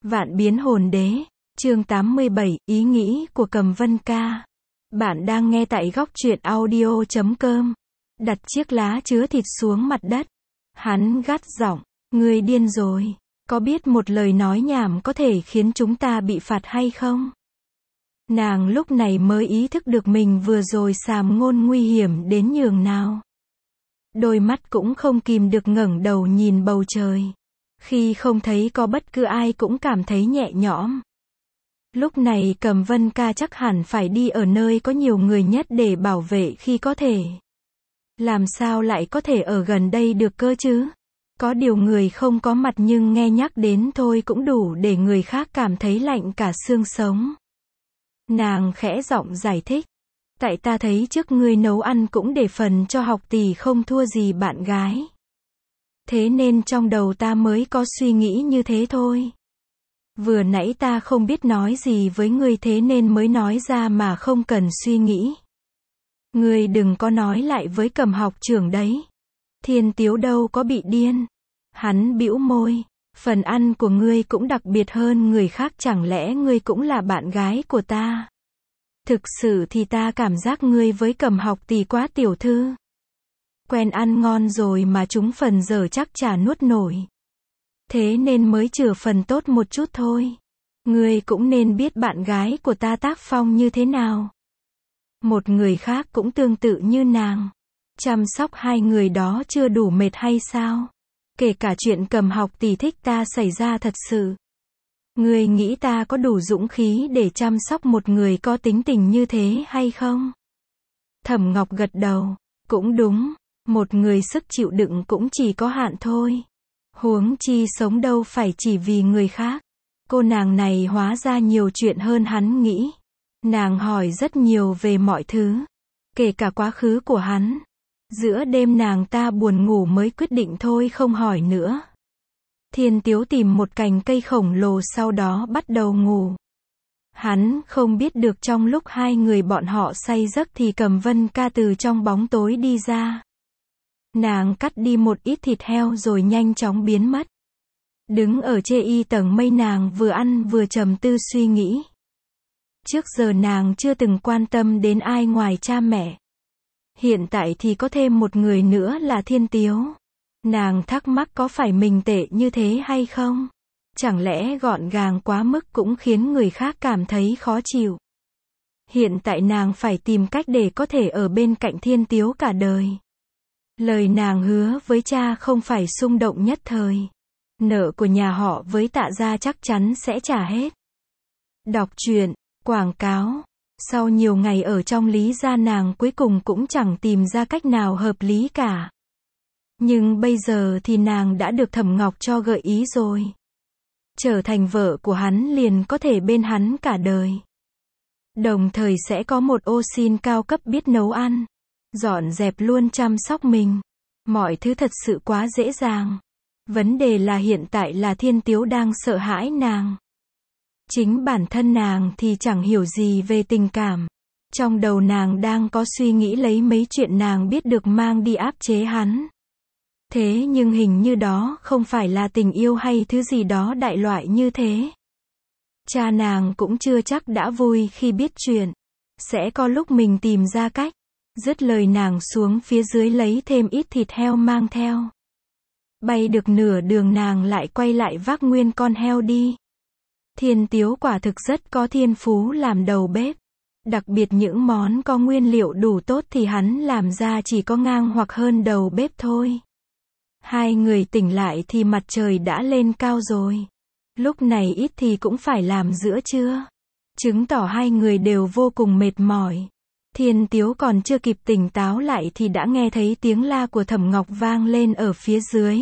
Vạn biến hồn đế, chương 87, ý nghĩ của Cầm Vân Ca. Bạn đang nghe tại góc truyện audio.com. Đặt chiếc lá chứa thịt xuống mặt đất. Hắn gắt giọng, ngươi điên rồi. Có biết một lời nói nhảm có thể khiến chúng ta bị phạt hay không? Nàng lúc này mới ý thức được mình vừa rồi sàm ngôn nguy hiểm đến nhường nào. Đôi mắt cũng không kìm được ngẩng đầu nhìn bầu trời. Khi không thấy có bất cứ ai cũng cảm thấy nhẹ nhõm. Lúc này Cầm Vân Ca chắc hẳn phải đi ở nơi có nhiều người nhất để bảo vệ khi có thể. Làm sao lại có thể ở gần đây được cơ chứ? Có điều người không có mặt nhưng nghe nhắc đến thôi cũng đủ để người khác cảm thấy lạnh cả xương sống. Nàng khẽ giọng giải thích. Tại ta thấy trước ngươi nấu ăn cũng để phần cho học tỷ không thua gì bạn gái. Thế nên trong đầu ta mới có suy nghĩ như thế thôi. Vừa nãy ta không biết nói gì với ngươi thế nên mới nói ra mà không cần suy nghĩ. Ngươi đừng có nói lại với Cầm học trưởng đấy. Thiên Tiếu đâu có bị điên. Hắn bĩu môi. Phần ăn của ngươi cũng đặc biệt hơn người khác, chẳng lẽ ngươi cũng là bạn gái của ta? Thực sự thì ta cảm giác ngươi với Cầm học tỷ quá tiểu thư. Quen ăn ngon rồi mà chúng phần dở chắc chả nuốt nổi. Thế nên mới chừa phần tốt một chút thôi. Ngươi cũng nên biết bạn gái của ta tác phong như thế nào. Một người khác cũng tương tự như nàng. Chăm sóc hai người đó chưa đủ mệt hay sao? Kể cả chuyện Cầm học tỷ thích ta xảy ra thật sự. Ngươi nghĩ ta có đủ dũng khí để chăm sóc một người có tính tình như thế hay không? Thẩm Ngọc gật đầu. Cũng đúng. Một người sức chịu đựng cũng chỉ có hạn thôi. Huống chi sống đâu phải chỉ vì người khác. Cô nàng này hóa ra nhiều chuyện hơn hắn nghĩ. Nàng hỏi rất nhiều về mọi thứ. Kể cả quá khứ của hắn. Giữa đêm nàng ta buồn ngủ mới quyết định thôi không hỏi nữa. Thiên Tiếu tìm một cành cây khổng lồ sau đó bắt đầu ngủ. Hắn không biết được trong lúc hai người bọn họ say giấc thì Cầm Vân Ca từ trong bóng tối đi ra. Nàng cắt đi một ít thịt heo rồi nhanh chóng biến mất. Đứng ở chê y tầng mây nàng vừa ăn vừa trầm tư suy nghĩ. Trước giờ nàng chưa từng quan tâm đến ai ngoài cha mẹ. Hiện tại thì có thêm một người nữa là Thiên Tiếu. Nàng thắc mắc có phải mình tệ như thế hay không? Chẳng lẽ gọn gàng quá mức cũng khiến người khác cảm thấy khó chịu? Hiện tại nàng phải tìm cách để có thể ở bên cạnh Thiên Tiếu cả đời. Lời nàng hứa với cha không phải xung động nhất thời. Nợ của nhà họ với Tạ gia chắc chắn sẽ trả hết. Đọc truyện, quảng cáo. Sau nhiều ngày ở trong Lý gia nàng cuối cùng cũng chẳng tìm ra cách nào hợp lý cả. Nhưng bây giờ thì nàng đã được Thẩm Ngọc cho gợi ý rồi. Trở thành vợ của hắn liền có thể bên hắn cả đời. Đồng thời sẽ có một ô sin cao cấp biết nấu ăn. Dọn dẹp luôn chăm sóc mình. Mọi thứ thật sự quá dễ dàng. Vấn đề là hiện tại là Thiên Tiếu đang sợ hãi nàng. Chính bản thân nàng thì chẳng hiểu gì về tình cảm. Trong đầu nàng đang có suy nghĩ lấy mấy chuyện nàng biết được mang đi áp chế hắn. Thế nhưng hình như đó không phải là tình yêu hay thứ gì đó đại loại như thế. Cha nàng cũng chưa chắc đã vui khi biết chuyện. Sẽ có lúc mình tìm ra cách. Dứt lời nàng xuống phía dưới lấy thêm ít thịt heo mang theo. Bay được nửa đường nàng lại quay lại vác nguyên con heo đi. Thiên Tiếu quả thực rất có thiên phú làm đầu bếp. Đặc biệt những món có nguyên liệu đủ tốt thì hắn làm ra chỉ có ngang hoặc hơn đầu bếp thôi. Hai người tỉnh lại thì mặt trời đã lên cao rồi. Lúc này ít thì cũng phải làm giữa trưa. Chứng tỏ hai người đều vô cùng mệt mỏi. Thiên Tiếu còn chưa kịp tỉnh táo lại thì đã nghe thấy tiếng la của Thẩm Ngọc vang lên ở phía dưới.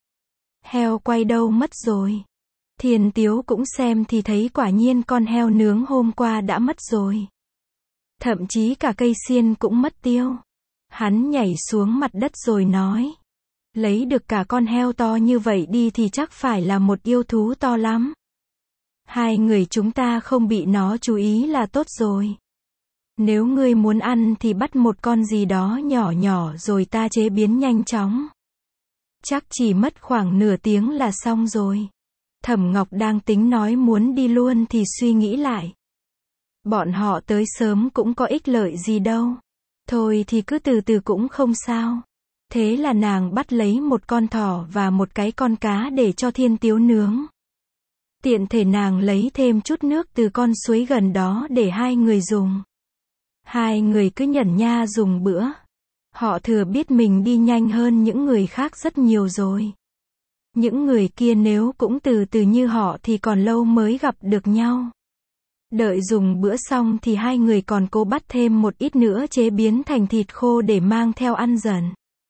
Heo quay đâu mất rồi? Thiên Tiếu cũng xem thì thấy quả nhiên con heo nướng hôm qua đã mất rồi. Thậm chí cả cây xiên cũng mất tiêu. Hắn nhảy xuống mặt đất rồi nói. Lấy được cả con heo to như vậy đi thì chắc phải là một yêu thú to lắm. Hai người chúng ta không bị nó chú ý là tốt rồi. Nếu ngươi muốn ăn thì bắt một con gì đó nhỏ nhỏ rồi ta chế biến nhanh chóng. Chắc chỉ mất khoảng nửa tiếng là xong rồi. Thẩm Ngọc đang tính nói muốn đi luôn thì suy nghĩ lại. Bọn họ tới sớm cũng có ích lợi gì đâu. Thôi thì cứ từ từ cũng không sao. Thế là nàng bắt lấy một con thỏ và một cái con cá để cho Thiên Tiếu nướng. Tiện thể nàng lấy thêm chút nước từ con suối gần đó để hai người dùng. Hai người cứ nhẩn nha dùng bữa. Họ thừa biết mình đi nhanh hơn những người khác rất nhiều rồi. Những người kia nếu cũng từ từ như họ thì còn lâu mới gặp được nhau. Đợi dùng bữa xong thì hai người còn cố bắt thêm một ít nữa chế biến thành thịt khô để mang theo ăn dần.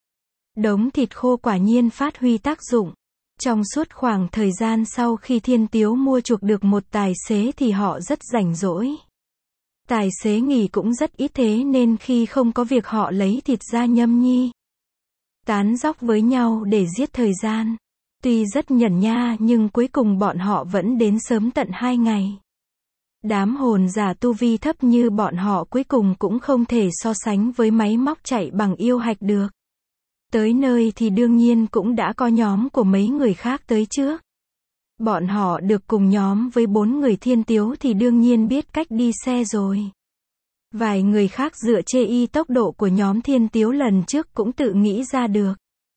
Đống thịt khô quả nhiên phát huy tác dụng. Trong suốt khoảng thời gian sau khi Thiên Tiếu mua chuộc được một tài xế thì họ rất rảnh rỗi. Tài xế nghỉ cũng rất ít thế nên khi không có việc họ lấy thịt ra nhâm nhi. Tán dóc với nhau để giết thời gian. Tuy rất nhẩn nha nhưng cuối cùng bọn họ vẫn đến sớm tận 2 ngày. Đám hồn giả tu vi thấp như bọn họ cuối cùng cũng không thể so sánh với máy móc chạy bằng yêu hạch được. Tới nơi thì đương nhiên cũng đã có nhóm của mấy người khác tới trước. Bọn họ được cùng nhóm với 4 người Thiên Tiếu thì đương nhiên biết cách đi xe rồi. Vài người khác dựa chê tốc độ của nhóm Thiên Tiếu lần trước cũng tự nghĩ ra được.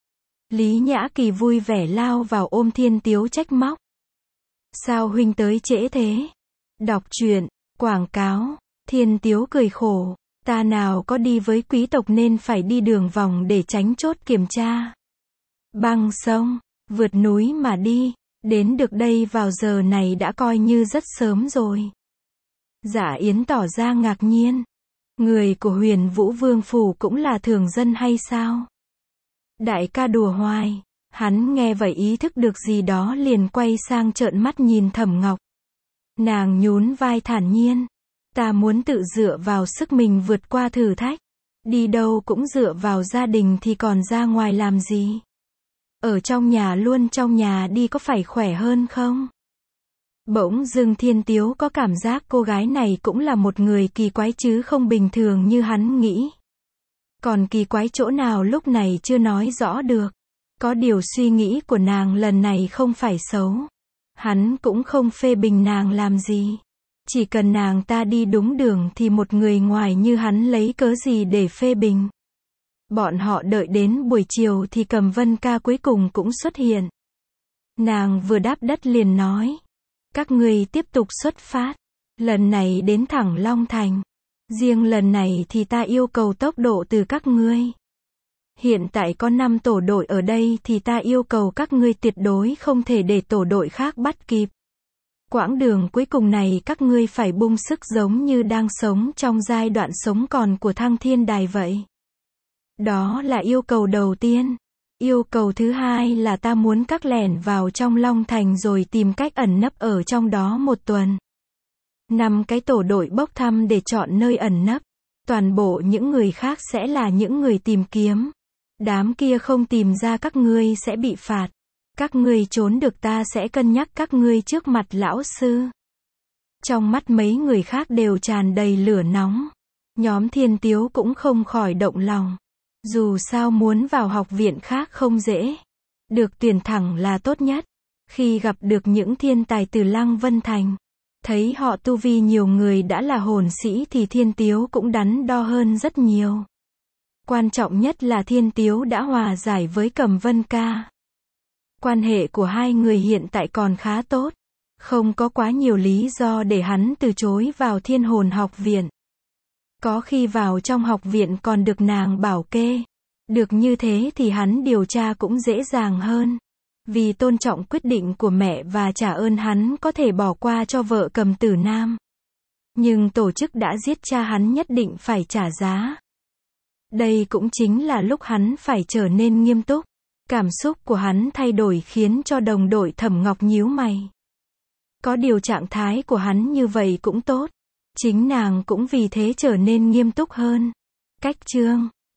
Lý Nhã Kỳ vui vẻ lao vào ôm Thiên Tiếu trách móc. Sao huynh tới trễ thế? Đọc truyện, quảng cáo, Thiên Tiếu cười khổ. Ta nào có đi với quý tộc nên phải đi đường vòng để tránh chốt kiểm tra. Băng sông, vượt núi mà đi, đến được đây vào giờ này đã coi như rất sớm rồi. Dạ Yến tỏ ra ngạc nhiên. Người của Huyền Vũ Vương Phủ cũng là thường dân hay sao? Đại ca đùa hoài. Hắn nghe vậy ý thức được gì đó liền quay sang trợn mắt nhìn Thẩm Ngọc. Nàng nhún vai thản nhiên. Ta muốn tự dựa vào sức mình vượt qua thử thách. Đi đâu cũng dựa vào gia đình thì còn ra ngoài làm gì? Ở trong nhà luôn trong nhà đi có phải khỏe hơn không? Bỗng dưng Thiên Tiếu có cảm giác cô gái này cũng là một người kỳ quái chứ không bình thường như hắn nghĩ. Còn kỳ quái chỗ nào lúc này chưa nói rõ được. Có điều suy nghĩ của nàng lần này không phải xấu. Hắn cũng không phê bình nàng làm gì. Chỉ cần nàng ta đi đúng đường thì một người ngoài như hắn lấy cớ gì để phê bình. Bọn họ đợi đến buổi chiều thì Cầm Vân Ca cuối cùng cũng xuất hiện. Nàng vừa đáp đất liền nói. Các ngươi tiếp tục xuất phát. Lần này đến thẳng Long Thành. Riêng lần này thì ta yêu cầu tốc độ từ các ngươi. Hiện tại có 5 tổ đội ở đây thì ta yêu cầu các ngươi tuyệt đối không thể để tổ đội khác bắt kịp. Quãng đường cuối cùng này các ngươi phải bung sức giống như đang sống trong giai đoạn sống còn của Thăng Thiên Đài vậy. Đó là yêu cầu đầu tiên. Yêu cầu thứ hai là ta muốn các lẻn vào trong Long Thành rồi tìm cách ẩn nấp ở trong đó 1 tuần. 5 cái tổ đội bốc thăm để chọn nơi ẩn nấp. Toàn bộ những người khác sẽ là những người tìm kiếm. Đám kia không tìm ra các ngươi sẽ bị phạt. Các ngươi trốn được ta sẽ cân nhắc các ngươi trước mặt lão sư. Trong mắt mấy người khác đều tràn đầy lửa nóng. Nhóm Thiên Tiếu cũng không khỏi động lòng. Dù sao muốn vào học viện khác không dễ. Được tuyển thẳng là tốt nhất. Khi gặp được những thiên tài từ Lăng Vân Thành. Thấy họ tu vi nhiều người đã là hồn sĩ thì Thiên Tiếu cũng đắn đo hơn rất nhiều. Quan trọng nhất là Thiên Tiếu đã hòa giải với Cầm Vân Ca. Quan hệ của hai người hiện tại còn khá tốt. Không có quá nhiều lý do để hắn từ chối vào Thiên Hồn học viện. Có khi vào trong học viện còn được nàng bảo kê. Được như thế thì hắn điều tra cũng dễ dàng hơn. Vì tôn trọng quyết định của mẹ và trả ơn hắn có thể bỏ qua cho vợ Cầm Tử Nam. Nhưng tổ chức đã giết cha hắn nhất định phải trả giá. Đây cũng chính là lúc hắn phải trở nên nghiêm túc. Cảm xúc của hắn thay đổi khiến cho đồng đội Thẩm Ngọc nhíu mày. Có điều trạng thái của hắn như vậy cũng tốt. Chính nàng cũng vì thế trở nên nghiêm túc hơn. Cách chương